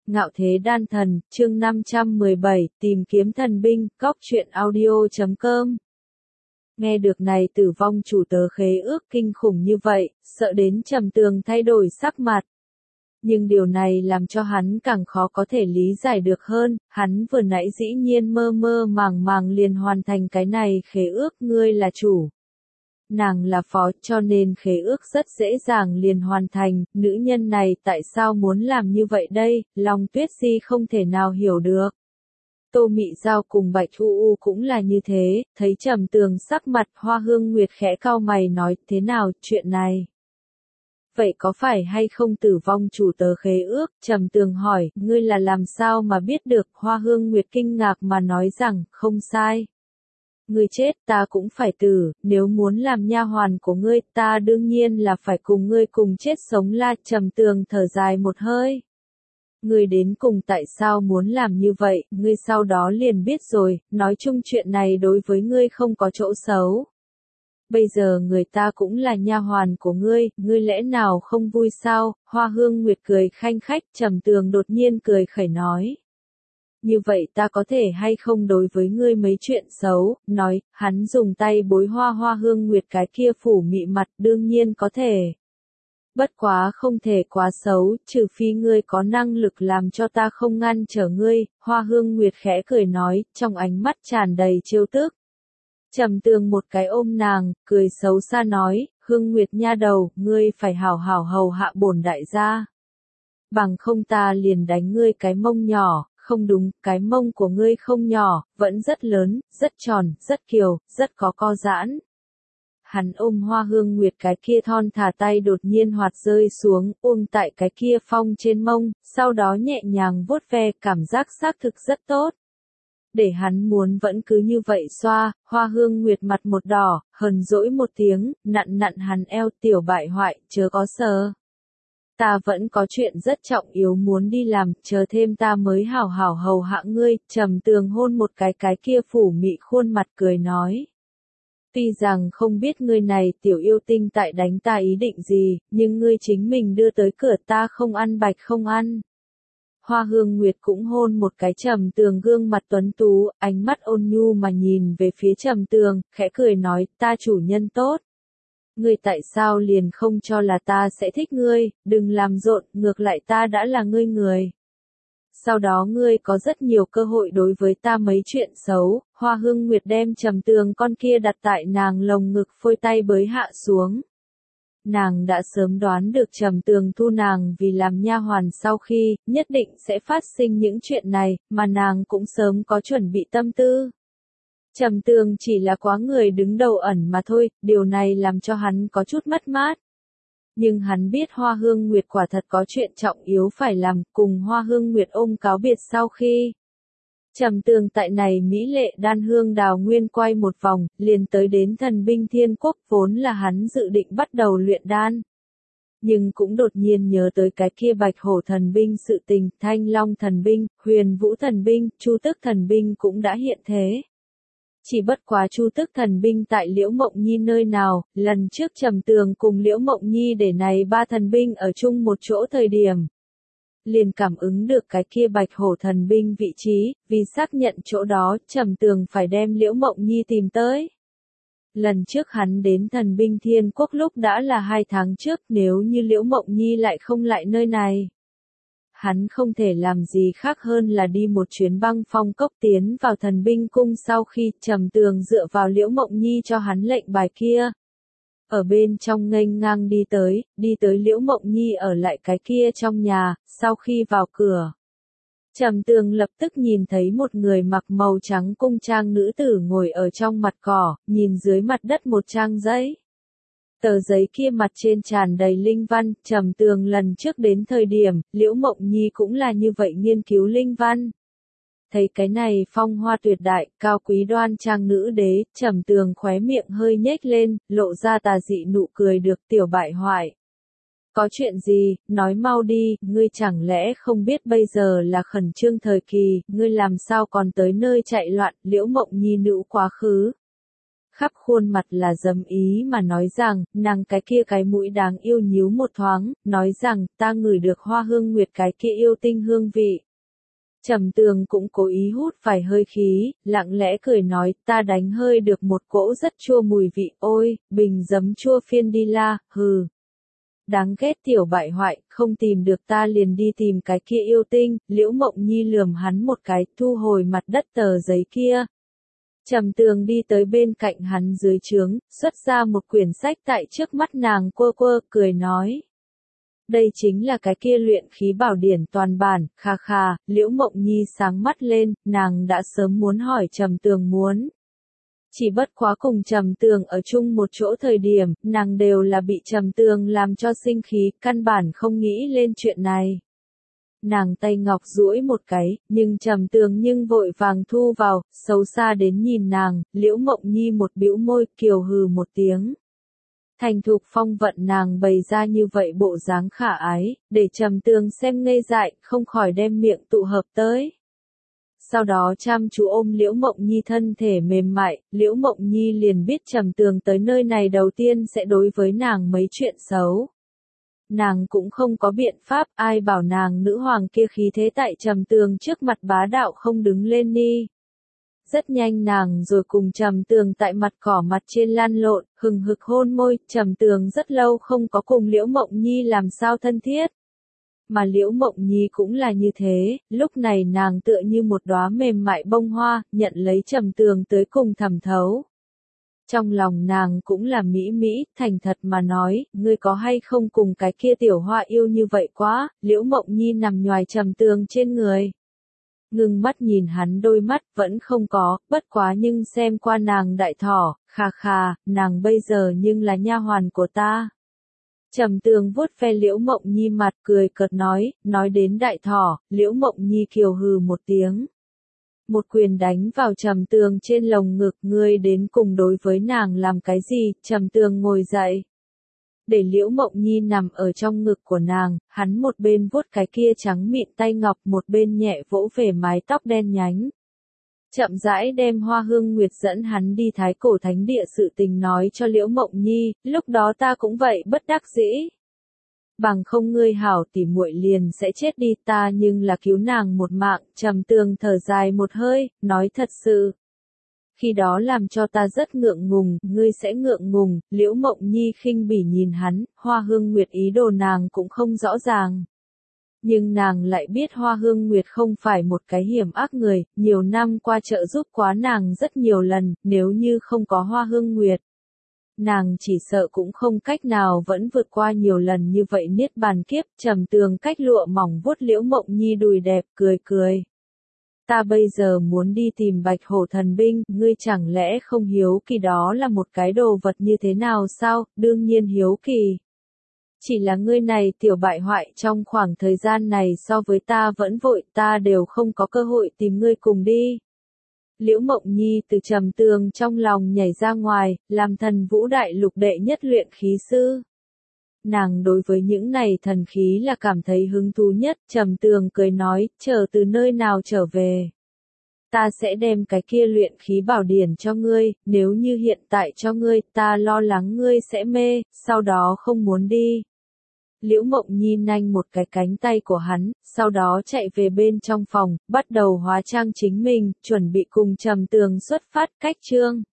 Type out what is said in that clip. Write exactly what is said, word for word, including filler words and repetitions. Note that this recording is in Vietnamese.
Ngạo thế đan thần, chương năm trăm mười bảy, tìm kiếm thần binh, cóc truyện audio chấm com. Nghe được này tử vong chủ tớ khế ước kinh khủng như vậy, sợ đến Trầm Tường thay đổi sắc mặt. Nhưng điều này làm cho hắn càng khó có thể lý giải được hơn, hắn vừa nãy dĩ nhiên mơ mơ màng màng liền hoàn thành cái này khế ước, ngươi là chủ. Nàng là phó, cho nên khế ước rất dễ dàng liền hoàn thành, nữ nhân này tại sao muốn làm như vậy đây, Long Tuyết Di không thể nào hiểu được. Tô Mị Giao cùng Bạch U U cũng là như thế, thấy Trầm Tường sắc mặt, Hoa Hương Nguyệt khẽ cau mày nói, thế nào, chuyện này? Vậy có phải hay không tử vong chủ tớ khế ước? Trầm Tường hỏi, ngươi là làm sao mà biết được? Hoa Hương Nguyệt kinh ngạc mà nói rằng, không sai. Ngươi chết ta cũng phải tử, nếu muốn làm nha hoàn của ngươi ta đương nhiên là phải cùng ngươi cùng chết sống la. Trầm Tường thở dài một hơi. Ngươi đến cùng tại sao muốn làm như vậy, ngươi sau đó liền biết rồi, nói chung chuyện này đối với ngươi không có chỗ xấu. Bây giờ người ta cũng là nha hoàn của ngươi, ngươi lẽ nào không vui sao? Hoa Hương Nguyệt cười khanh khách, Trầm Tường đột nhiên cười khẩy nói. Như vậy ta có thể hay không đối với ngươi mấy chuyện xấu, nói, hắn dùng tay bối hoa Hoa Hương Nguyệt cái kia phủ mị mặt, đương nhiên có thể. Bất quá không thể quá xấu, trừ phi ngươi có năng lực làm cho ta không ngăn trở ngươi, Hoa Hương Nguyệt khẽ cười nói, trong ánh mắt tràn đầy trêu tức. Trầm Tường một cái ôm nàng, cười xấu xa nói, Hương Nguyệt nha đầu, ngươi phải hảo hảo hầu hạ bổn đại gia. Bằng không ta liền đánh ngươi cái mông nhỏ. Không đúng, cái mông của ngươi không nhỏ, vẫn rất lớn, rất tròn, rất kiều, rất có co giãn. Hắn ôm Hoa Hương Nguyệt cái kia thon thả tay đột nhiên hoạt rơi xuống, ôm tại cái kia phong trên mông, sau đó nhẹ nhàng vuốt ve, cảm giác xác thực rất tốt. Để hắn muốn vẫn cứ như vậy xoa, Hoa Hương Nguyệt mặt một đỏ, hờn dỗi một tiếng, nặn nặn hắn eo, tiểu bại hoại, chớ có sờ. Ta vẫn có chuyện rất trọng yếu muốn đi làm, chờ thêm ta mới hảo hảo hầu hạ ngươi. Trầm Tường hôn một cái cái kia phủ mị khuôn mặt cười nói. Tuy rằng không biết ngươi này tiểu yêu tinh tại đánh ta ý định gì, nhưng ngươi chính mình đưa tới cửa ta không ăn bạch không ăn. Hoa Hương Nguyệt cũng hôn một cái Trầm Tường gương mặt tuấn tú, ánh mắt ôn nhu mà nhìn về phía Trầm Tường, khẽ cười nói, ta chủ nhân tốt. Ngươi tại sao liền không cho là ta sẽ thích ngươi, đừng làm rộn, ngược lại ta đã là ngươi người. Sau đó ngươi có rất nhiều cơ hội đối với ta mấy chuyện xấu. Hoa Hương Nguyệt đem Trầm Tường con kia đặt tại nàng lồng ngực, phôi tay bới hạ xuống. Nàng đã sớm đoán được Trầm Tường thu nàng vì làm nha hoàn sau khi, nhất định sẽ phát sinh những chuyện này, mà nàng cũng sớm có chuẩn bị tâm tư. Trầm Tường chỉ là quá người đứng đầu ẩn mà thôi, điều này làm cho hắn có chút mất mát. Nhưng hắn biết Hoa Hương Nguyệt quả thật có chuyện trọng yếu phải làm, cùng Hoa Hương Nguyệt ôm cáo biệt sau khi. Trầm Tường tại này mỹ lệ đan hương đào nguyên quay một vòng, liền tới đến thần binh thiên quốc, vốn là hắn dự định bắt đầu luyện đan. Nhưng cũng đột nhiên nhớ tới cái kia bạch hổ thần binh sự tình, thanh long thần binh, huyền vũ thần binh, chu tức thần binh cũng đã hiện thế. Chỉ bất quá chu tức thần binh tại Liễu Mộng Nhi nơi nào, lần trước Trầm Tường cùng Liễu Mộng Nhi để này ba thần binh ở chung một chỗ thời điểm. Liền cảm ứng được cái kia bạch hổ thần binh vị trí, vì xác nhận chỗ đó, Trầm Tường phải đem Liễu Mộng Nhi tìm tới. Lần trước hắn đến thần binh thiên quốc lúc đã là hai tháng trước, nếu như Liễu Mộng Nhi lại không lại nơi này. Hắn không thể làm gì khác hơn là đi một chuyến băng phong cốc tiến vào thần binh cung sau khi Trầm Tường dựa vào Liễu Mộng Nhi cho hắn lệnh bài kia. Ở bên trong nghênh ngang đi tới, đi tới Liễu Mộng Nhi ở lại cái kia trong nhà, sau khi vào cửa. Trầm Tường lập tức nhìn thấy một người mặc màu trắng cung trang nữ tử ngồi ở trong mặt cỏ, nhìn dưới mặt đất một trang giấy. Tờ giấy kia mặt trên tràn đầy linh văn, Trầm Tường lần trước đến thời điểm, Liễu Mộng Nhi cũng là như vậy nghiên cứu linh văn. Thấy cái này phong hoa tuyệt đại, cao quý đoan trang nữ đế, Trầm Tường khóe miệng hơi nhếch lên, lộ ra tà dị nụ cười được, tiểu bại hoại. Có chuyện gì, nói mau đi, ngươi chẳng lẽ không biết bây giờ là khẩn trương thời kỳ, ngươi làm sao còn tới nơi chạy loạn, Liễu Mộng Nhi nữ quá khứ. khắp khuôn mặt là dấm ý mà nói rằng, nàng cái kia cái mũi đáng yêu nhíu một thoáng, nói rằng, ta ngửi được Hoa Hương Nguyệt cái kia yêu tinh hương vị. Trầm Tường cũng cố ý hút vài hơi khí, lặng lẽ cười nói, ta đánh hơi được một cỗ rất chua mùi vị, ôi, bình giấm chua phiên đi la, hừ. Đáng ghét tiểu bại hoại, không tìm được ta liền đi tìm cái kia yêu tinh, Liễu Mộng Nhi lườm hắn một cái, thu hồi mặt đất tờ giấy kia. Trầm Tường đi tới bên cạnh hắn dưới trướng, xuất ra một quyển sách tại trước mắt nàng quơ quơ, cười nói. Đây chính là cái kia luyện khí bảo điển toàn bản, kha kha, Liễu Mộng Nhi sáng mắt lên, nàng đã sớm muốn hỏi Trầm Tường muốn. Chỉ bất quá cùng Trầm Tường ở chung một chỗ thời điểm, nàng đều là bị Trầm Tường làm cho sinh khí, căn bản không nghĩ lên chuyện này. Nàng tay ngọc duỗi một cái, nhưng Trầm Tường nhưng vội vàng thu vào, xấu xa đến nhìn nàng, Liễu Mộng Nhi một bĩu môi, kiều hừ một tiếng. Thành thục phong vận nàng bày ra như vậy bộ dáng khả ái, để Trầm Tường xem ngây dại, không khỏi đem miệng tụ hợp tới. Sau đó chăm chú ôm Liễu Mộng Nhi thân thể mềm mại, Liễu Mộng Nhi liền biết Trầm Tường tới nơi này đầu tiên sẽ đối với nàng mấy chuyện xấu. Nàng cũng không có biện pháp, ai bảo nàng nữ hoàng kia khí thế tại Trầm Tường trước mặt bá đạo không đứng lên đi. Rất nhanh nàng rồi cùng Trầm Tường tại mặt cỏ mặt trên lăn lộn, hừng hực hôn môi, Trầm Tường rất lâu không có cùng Liễu Mộng Nhi làm sao thân thiết. Mà Liễu Mộng Nhi cũng là như thế, lúc này nàng tựa như một đóa mềm mại bông hoa, nhận lấy Trầm Tường tới cùng thẩm thấu. Trong lòng nàng cũng là mỹ mỹ, thành thật mà nói, ngươi có hay không cùng cái kia tiểu hoa yêu như vậy quá, Liễu Mộng Nhi nằm nhoài Trầm Tường trên người. Ngưng mắt nhìn hắn đôi mắt, vẫn không có, bất quá nhưng xem qua nàng đại thỏ, kha kha, nàng bây giờ nhưng là nha hoàn của ta. Trầm Tường vuốt ve Liễu Mộng Nhi mặt cười cợt nói, nói đến đại thỏ, Liễu Mộng Nhi kiều hừ một tiếng. Một quyền đánh vào Trầm Tường trên lồng ngực, ngươi đến cùng đối với nàng làm cái gì, Trầm Tường ngồi dậy. Để Liễu Mộng Nhi nằm ở trong ngực của nàng, hắn một bên vuốt cái kia trắng mịn tay ngọc, một bên nhẹ vỗ về mái tóc đen nhánh. Chậm rãi đem Hoa Hương Nguyệt dẫn hắn đi Thái Cổ Thánh Địa sự tình nói cho Liễu Mộng Nhi, lúc đó ta cũng vậy bất đắc dĩ. Bằng không ngươi hảo tỉ muội liền sẽ chết đi, ta nhưng là cứu nàng một mạng, Trầm Tường thở dài một hơi, nói thật sự. Khi đó làm cho ta rất ngượng ngùng, ngươi sẽ ngượng ngùng, Liễu Mộng Nhi khinh bỉ nhìn hắn, Hoa Hương Nguyệt ý đồ nàng cũng không rõ ràng. Nhưng nàng lại biết Hoa Hương Nguyệt không phải một cái hiểm ác người, nhiều năm qua trợ giúp quá nàng rất nhiều lần, nếu như không có Hoa Hương Nguyệt. Nàng chỉ sợ cũng không cách nào vẫn vượt qua nhiều lần như vậy niết bàn kiếp, Trầm Tường cách lụa mỏng vuốt Liễu Mộng Nhi đùi đẹp, cười cười. Ta bây giờ muốn đi tìm Bạch Hổ thần binh, ngươi chẳng lẽ không hiếu kỳ đó là một cái đồ vật như thế nào sao, đương nhiên hiếu kỳ. Chỉ là ngươi này tiểu bại hoại trong khoảng thời gian này so với ta vẫn vội, ta đều không có cơ hội tìm ngươi cùng đi. Liễu Mộng Nhi từ Trầm Tường trong lòng nhảy ra ngoài, làm Thần Vũ Đại Lục đệ nhất luyện khí sư. Nàng đối với những này thần khí là cảm thấy hứng thú nhất, Trầm Tường cười nói, chờ từ nơi nào trở về. Ta sẽ đem cái kia luyện khí bảo điển cho ngươi, nếu như hiện tại cho ngươi, ta lo lắng ngươi sẽ mê, sau đó không muốn đi. Liễu Mộng Nhi nanh một cái cánh tay của hắn, sau đó chạy về bên trong phòng, bắt đầu hóa trang chính mình, chuẩn bị cùng Trầm Tường xuất phát cách chương.